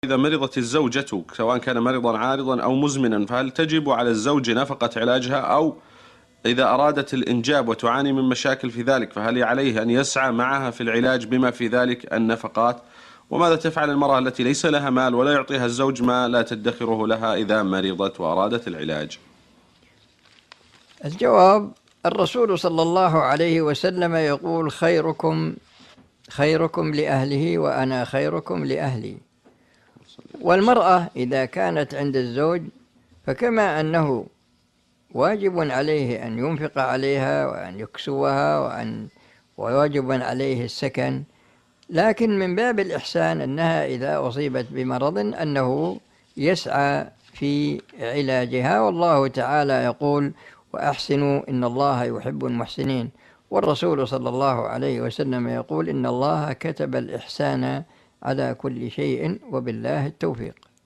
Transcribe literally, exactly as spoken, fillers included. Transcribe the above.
إذا مرضت الزوجة سواء كان مرضا عارضا أو مزمنا، فهل تجب على الزوج نفقة علاجها؟ أو إذا أرادت الإنجاب وتعاني من مشاكل في ذلك، فهل عليه أن يسعى معها في العلاج بما في ذلك النفقات؟ وماذا تفعل المرأة التي ليس لها مال ولا يعطيها الزوج ما لا تدخره لها إذا مرضت وأرادت العلاج؟ الجواب: الرسول صلى الله عليه وسلم يقول: خيركم خيركم لأهله وأنا خيركم لأهلي. والمرأة إذا كانت عند الزوج فكما أنه واجب عليه أن ينفق عليها وأن يكسوها وأن وواجب عليه السكن، لكن من باب الإحسان أنها إذا أصيبت بمرض أنه يسعى في علاجها. والله تعالى يقول: وأحسنوا إن الله يحب المحسنين. والرسول صلى الله عليه وسلم يقول: إن الله كتب الإحسان على كل شيء وبالله التوفيق.